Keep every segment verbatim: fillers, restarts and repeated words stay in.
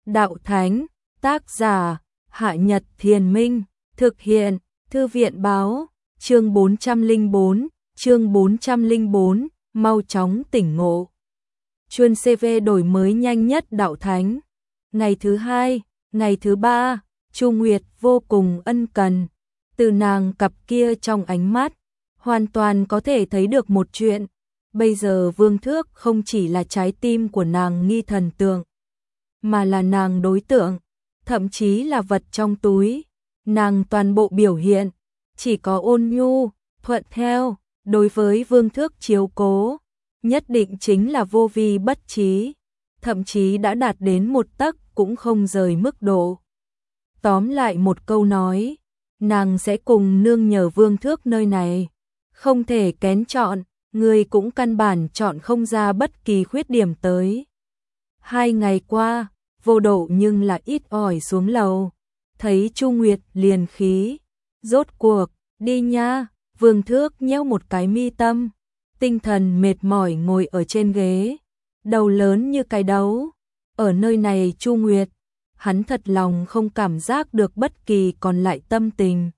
Đạo Thánh, tác giả, Hạ Nhật Thiền Minh, thực hiện, Thư viện Báo, chương bốn trăm lẻ bốn, chương bốn trăm lẻ bốn, mau chóng tỉnh ngộ. Chuân xê vê đổi mới nhanh nhất Đạo Thánh. Ngày thứ hai, ngày thứ ba, Chu Nguyệt vô cùng ân cần. Từ nàng cặp kia trong ánh mắt, hoàn toàn có thể thấy được một chuyện. Bây giờ Vương Thước không chỉ là trái tim của nàng nghi thần tượng, mà là nàng đối tượng, thậm chí là vật trong túi. Nàng toàn bộ biểu hiện, chỉ có ôn nhu, thuận theo, đối với Vương Thước chiếu cố, nhất định chính là vô vi bất trí, thậm chí đã đạt đến một tấc cũng không rời mức độ. Tóm lại một câu nói, nàng sẽ cùng nương nhờ Vương Thước nơi này, không thể kén chọn, người cũng căn bản chọn không ra bất kỳ khuyết điểm tới. Hai ngày qua, Vô Độ nhưng là ít ỏi xuống lầu, thấy Chu Nguyệt liền khí, rốt cuộc, đi nha. Vương Thước nheo một cái mi tâm, tinh thần mệt mỏi ngồi ở trên ghế, đầu lớn như cái đấu. Ở nơi này Chu Nguyệt, hắn thật lòng không cảm giác được bất kỳ còn lại tâm tình.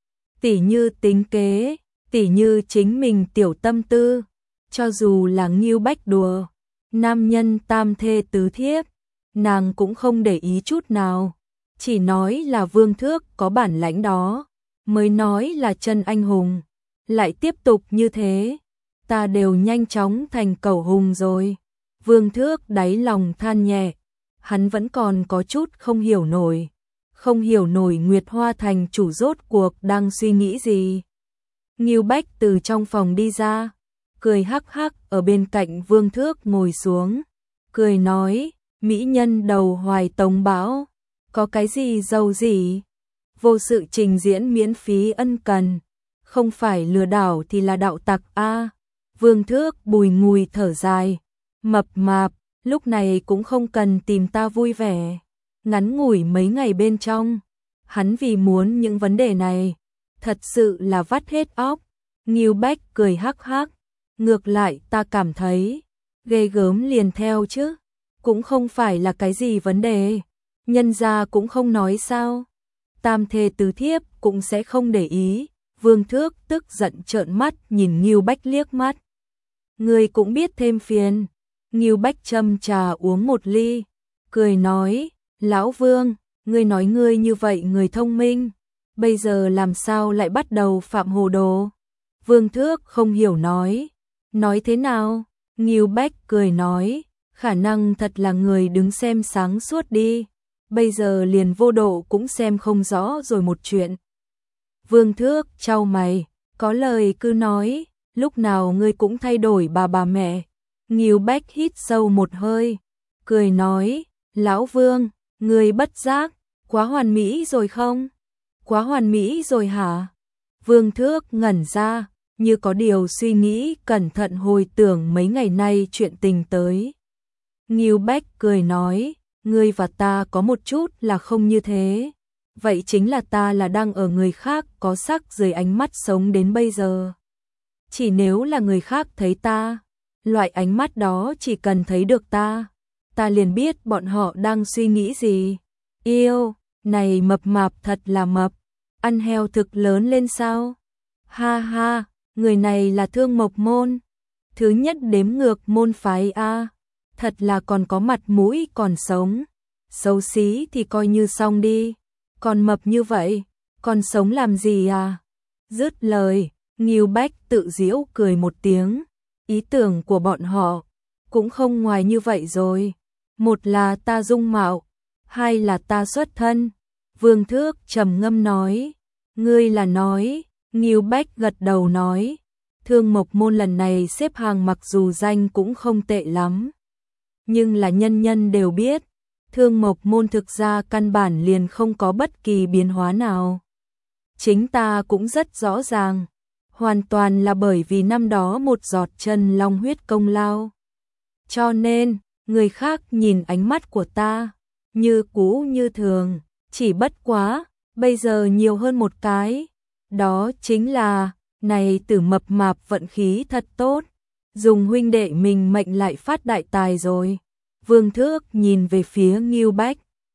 Tỉ như tính kế, tỉ như chính mình tiểu tâm tư, cho dù là Ngưu Bách đùa, nam nhân tam thê tứ thiếp, nàng cũng không để ý chút nào, chỉ nói là Vương Thước có bản lãnh đó, mới nói là chân anh hùng. Lại tiếp tục như thế, ta đều nhanh chóng thành cẩu hùng rồi. Vương Thước đáy lòng than nhẹ, hắn vẫn còn có chút không hiểu nổi, không hiểu nổi Nguyệt Hoa thành chủ rốt cuộc đang suy nghĩ gì. Ngưu Bách từ trong phòng đi ra, cười hắc hắc ở bên cạnh Vương Thước ngồi xuống, cười nói, mỹ nhân đầu hoài tống bão, có cái gì giàu gì, vô sự trình diễn miễn phí ân cần, không phải lừa đảo thì là đạo tặc a. À. Vương Thước bùi ngùi thở dài, mập mạp, lúc này cũng không cần tìm ta vui vẻ. Ngắn ngủi mấy ngày bên trong, hắn vì muốn những vấn đề này, thật sự là vắt hết óc. Ngưu Bách cười hắc hắc, ngược lại ta cảm thấy, ghê gớm liền theo chứ, cũng không phải là cái gì vấn đề, nhân gia cũng không nói sao. Tam thê tứ thiếp cũng sẽ không để ý. Vương Thước tức giận trợn mắt nhìn Ngưu Bách liếc mắt. Người cũng biết thêm phiền. Ngưu Bách châm trà uống một ly, cười nói, lão Vương, ngươi nói ngươi như vậy người thông minh, bây giờ làm sao lại bắt đầu phạm hồ đồ? Vương Thước không hiểu nói, nói thế nào? Ngưu Bách cười nói, khả năng thật là người đứng xem sáng suốt đi, bây giờ liền Vô Độ cũng xem không rõ rồi một chuyện. Vương Thước chau mày, có lời cứ nói, lúc nào ngươi cũng thay đổi bà bà mẹ. Ngưu Bách hít sâu một hơi, cười nói, lão Vương, ngươi bất giác, quá hoàn mỹ rồi không? Quá hoàn mỹ rồi hả? Vương Thước ngẩn ra, như có điều suy nghĩ, cẩn thận hồi tưởng mấy ngày nay chuyện tình tới. Ngưu Bách cười nói, ngươi và ta có một chút là không như thế. Vậy chính là ta là đang ở người khác có sắc dưới ánh mắt sống đến bây giờ. Chỉ nếu là người khác thấy ta, loại ánh mắt đó chỉ cần thấy được ta, ta liền biết bọn họ đang suy nghĩ gì. Yêu, này mập mạp thật là mập, ăn heo thực lớn lên sao? Ha ha, người này là Thương Mộc môn, thứ nhất đếm ngược môn phái a, thật là còn có mặt mũi còn sống, xấu xí thì coi như xong đi. Còn mập như vậy, còn sống làm gì à? Dứt lời, Ngưu Bách tự giễu cười một tiếng, ý tưởng của bọn họ cũng không ngoài như vậy rồi. Một là ta dung mạo, hai là ta xuất thân. Vương Thước trầm ngâm nói, ngươi là nói. Ngưu Bách gật đầu nói, Thương Mộc môn lần này xếp hàng mặc dù danh cũng không tệ lắm, nhưng là nhân nhân đều biết, Thương Mộc môn thực ra căn bản liền không có bất kỳ biến hóa nào. Chính ta cũng rất rõ ràng, hoàn toàn là bởi vì năm đó một giọt chân long huyết công lao. Cho nên, người khác nhìn ánh mắt của ta, như cũ như thường, chỉ bất quá, bây giờ nhiều hơn một cái. Đó chính là, này Tử mập mạp vận khí thật tốt, dùng huynh đệ mình mệnh lại phát đại tài rồi. Vương Thước nhìn về phía Ngưu Bách,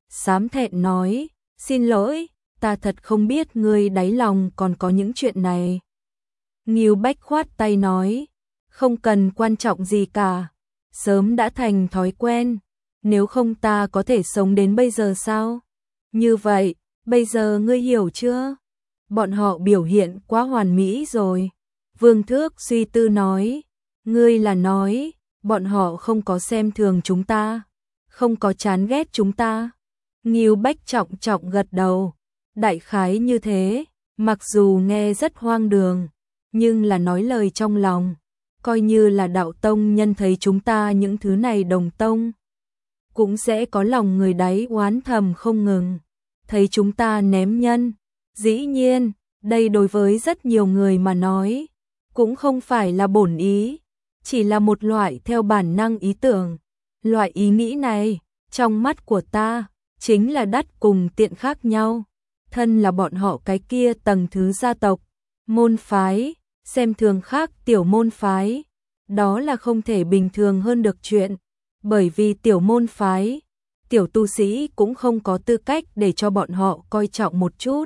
xám thẹn nói, xin lỗi, ta thật không biết ngươi đáy lòng còn có những chuyện này. Ngưu Bách khoát tay nói, không cần quan trọng gì cả, sớm đã thành thói quen, nếu không ta có thể sống đến bây giờ sao? Như vậy, bây giờ ngươi hiểu chưa? Bọn họ biểu hiện quá hoàn mỹ rồi. Vương Thước suy tư nói, ngươi là nói, bọn họ không có xem thường chúng ta, không có chán ghét chúng ta. Ngưu Bách trọng trọng gật đầu, đại khái như thế, mặc dù nghe rất hoang đường, nhưng là nói lời trong lòng, coi như là đạo tông nhân thấy chúng ta những thứ này đồng tông, cũng sẽ có lòng người đáy oán thầm không ngừng, thấy chúng ta ném nhân. Dĩ nhiên, đây đối với rất nhiều người mà nói, cũng không phải là bổn ý, chỉ là một loại theo bản năng ý tưởng. Loại ý nghĩ này, trong mắt của ta, chính là đắt cùng tiện khác nhau. Thân là bọn họ cái kia tầng thứ gia tộc, môn phái, xem thường khác tiểu môn phái, đó là không thể bình thường hơn được chuyện, bởi vì tiểu môn phái, tiểu tu sĩ cũng không có tư cách để cho bọn họ coi trọng một chút.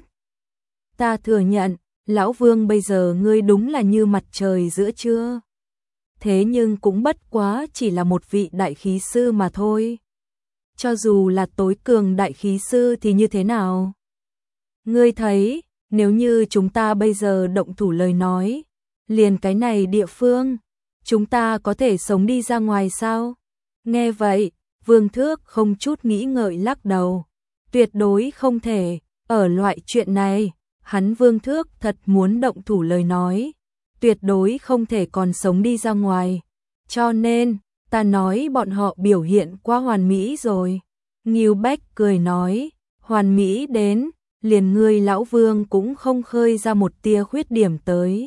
Ta thừa nhận, lão Vương bây giờ ngươi đúng là như mặt trời giữa trưa. Thế nhưng cũng bất quá chỉ là một vị đại khí sư mà thôi. Cho dù là tối cường đại khí sư thì như thế nào? Ngươi thấy, nếu như chúng ta bây giờ động thủ lời nói, liền cái này địa phương, chúng ta có thể sống đi ra ngoài sao? Nghe vậy, Vương Thước không chút nghĩ ngợi lắc đầu. Tuyệt đối không thể, ở loại chuyện này, hắn Vương Thước thật muốn động thủ lời nói, tuyệt đối không thể còn sống đi ra ngoài. Cho nên, ta nói bọn họ biểu hiện quá hoàn mỹ rồi. Ngưu Bách cười nói, hoàn mỹ đến, liền ngươi lão Vương cũng không khơi ra một tia khuyết điểm tới.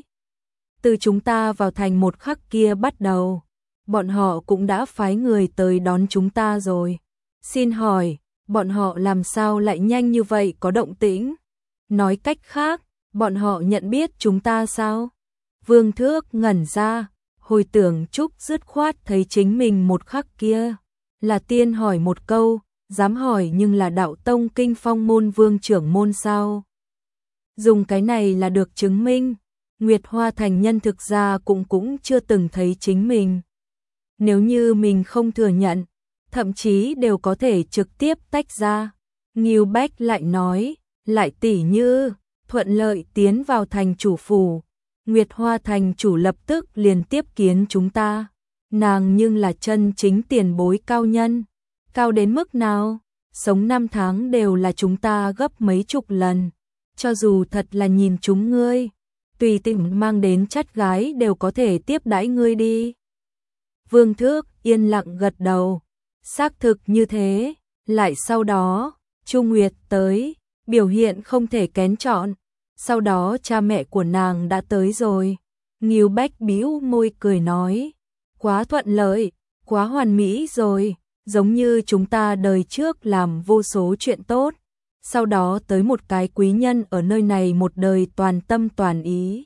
Từ chúng ta vào thành một khắc kia bắt đầu, bọn họ cũng đã phái người tới đón chúng ta rồi. Xin hỏi, bọn họ làm sao lại nhanh như vậy có động tĩnh? Nói cách khác, bọn họ nhận biết chúng ta sao? Vương Thước ngẩn ra, hồi tưởng Trúc dứt khoát thấy chính mình một khắc kia. Là tiên hỏi một câu, dám hỏi nhưng là đạo tông kinh phong môn vương trưởng môn sao? Dùng cái này là được chứng minh, Nguyệt Hoa thành nhân thực ra cũng cũng chưa từng thấy chính mình. Nếu như mình không thừa nhận, thậm chí đều có thể trực tiếp tách ra. Ngưu Bách lại nói, lại tỉ như, thuận lợi tiến vào thành chủ phủ, Nguyệt Hoa thành chủ lập tức liền tiếp kiến chúng ta. Nàng nhưng là chân chính tiền bối cao nhân. Cao đến mức nào? Sống năm tháng đều là chúng ta gấp mấy chục lần. Cho dù thật là nhìn chúng ngươi, tùy tiện mang đến chắt gái đều có thể tiếp đãi ngươi đi. Vương Thước yên lặng gật đầu. Xác thực như thế. Lại sau đó, Chu Nguyệt tới, biểu hiện không thể kén chọn. Sau đó cha mẹ của nàng đã tới rồi. Ngưu Bách bĩu môi cười nói, quá thuận lợi, quá hoàn mỹ rồi, giống như chúng ta đời trước làm vô số chuyện tốt, sau đó tới một cái quý nhân ở nơi này một đời toàn tâm toàn ý,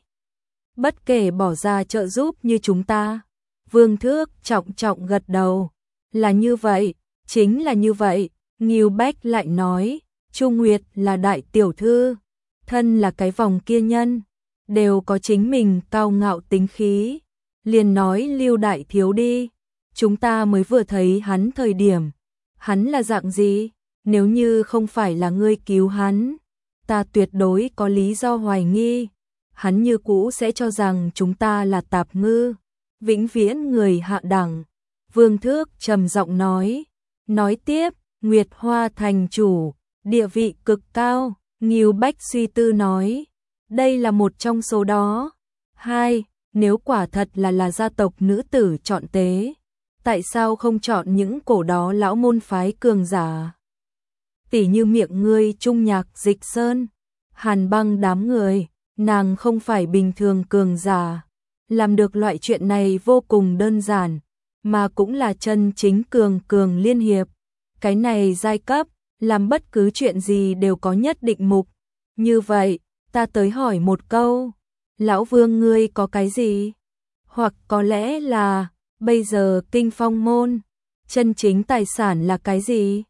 bất kể bỏ ra trợ giúp như chúng ta. Vương Thước trọng trọng gật đầu, là như vậy, chính là như vậy. Ngưu Bách lại nói, Chu Nguyệt là đại tiểu thư, thân là cái vòng kia nhân, đều có chính mình cao ngạo tính khí. Liền nói Lưu đại thiếu đi, chúng ta mới vừa thấy hắn thời điểm, hắn là dạng gì? Nếu như không phải là ngươi cứu hắn, ta tuyệt đối có lý do hoài nghi, hắn như cũ sẽ cho rằng chúng ta là tạp ngư, vĩnh viễn người hạ đẳng. Vương Thước trầm giọng nói, nói tiếp, Nguyệt Hoa thành chủ, địa vị cực cao. Ngưu Bách suy tư nói, đây là một trong số đó. Hai, nếu quả thật là là gia tộc nữ tử chọn tế, tại sao không chọn những cổ đó lão môn phái cường giả? Tỉ như miệng ngươi Trung Nhạc Dịch Sơn, Hàn Băng đám người, nàng không phải bình thường cường giả, làm được loại chuyện này vô cùng đơn giản, mà cũng là chân chính cường cường liên hiệp. Cái này giai cấp, làm bất cứ chuyện gì đều có nhất định mục. Như vậy, ta tới hỏi một câu, lão Vương ngươi có cái gì? Hoặc có lẽ là, bây giờ kinh phong môn, chân chính tài sản là cái gì?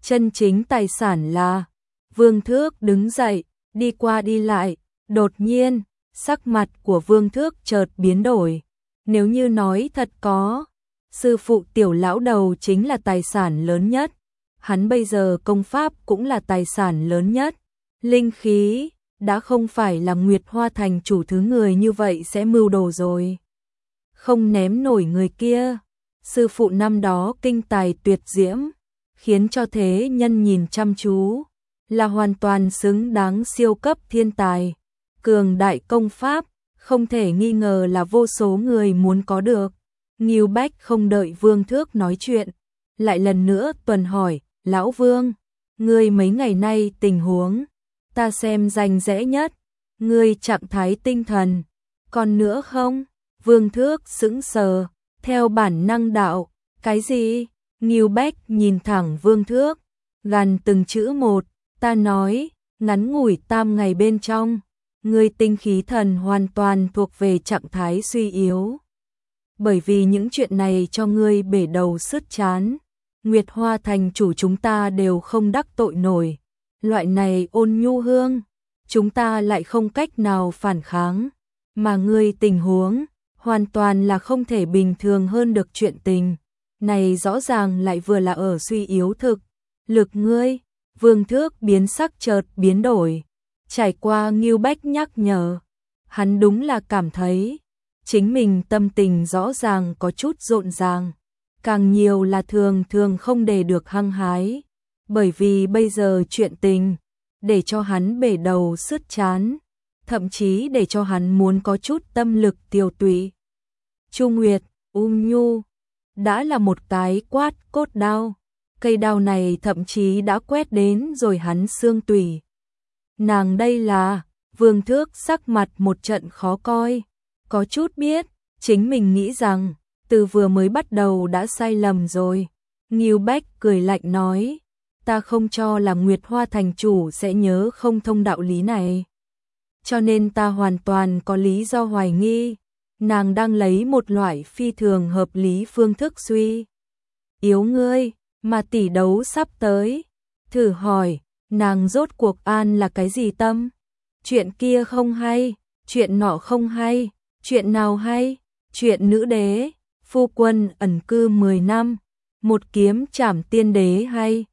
chân chính tài sản là. Vương Thước đứng dậy, đi qua đi lại, đột nhiên, sắc mặt của Vương Thước chợt biến đổi. Nếu như nói thật có, sư phụ Tiểu lão đầu chính là tài sản lớn nhất, hắn bây giờ công pháp cũng là tài sản lớn nhất, linh khí đã không phải là Nguyệt Hoa Thành chủ thứ người như vậy sẽ mưu đồ rồi. Không ném nổi người kia, sư phụ năm đó kinh tài tuyệt diễm, khiến cho thế nhân nhìn chăm chú, là hoàn toàn xứng đáng siêu cấp thiên tài, cường đại công pháp, không thể nghi ngờ là vô số người muốn có được. Ngưu Bách không đợi Vương Thước nói chuyện, lại lần nữa tuần hỏi, lão Vương, ngươi mấy ngày nay tình huống, ta xem rành rẽ nhất, ngươi trạng thái tinh thần, còn nữa không? Vương Thước sững sờ, theo bản năng đạo, cái gì? Ngưu Bách nhìn thẳng Vương Thước, gằn từng chữ một, ta nói, ngắn ngủi tam ngày bên trong, ngươi tinh khí thần hoàn toàn thuộc về trạng thái suy yếu. Bởi vì những chuyện này cho ngươi bể đầu sứt chán, Nguyệt Hoa Thành chủ chúng ta đều không đắc tội nổi, loại này ôn nhu hương, chúng ta lại không cách nào phản kháng, mà ngươi tình huống, hoàn toàn là không thể bình thường hơn được chuyện tình, này rõ ràng lại vừa là ở suy yếu thực, lực ngươi. Vương Thước biến sắc chợt biến đổi, trải qua Ngưu Bách nhắc nhở, hắn đúng là cảm thấy, chính mình tâm tình rõ ràng có chút rộn ràng, càng nhiều là thường thường không để được hăng hái, bởi vì bây giờ chuyện tình, để cho hắn bể đầu sứt chán, thậm chí để cho hắn muốn có chút tâm lực tiêu tụy. Chu Nguyệt, ung nhu, đã là một cái quát cốt đao, cây đao này thậm chí đã quét đến rồi hắn xương tủy. Nàng đây là, Vương Thước sắc mặt một trận khó coi, có chút biết, chính mình nghĩ rằng, từ vừa mới bắt đầu đã sai lầm rồi. Ngưu Bách cười lạnh nói, ta không cho là Nguyệt Hoa Thành chủ sẽ nhớ không thông đạo lý này. Cho nên ta hoàn toàn có lý do hoài nghi, nàng đang lấy một loại phi thường hợp lý phương thức suy. Yếu ngươi, mà tỷ đấu sắp tới. Thử hỏi, nàng rốt cuộc an là cái gì tâm? Chuyện kia không hay, chuyện nọ không hay, chuyện nào hay? Chuyện nữ đế, phu quân ẩn cư mười năm, một kiếm trảm tiên đế hay?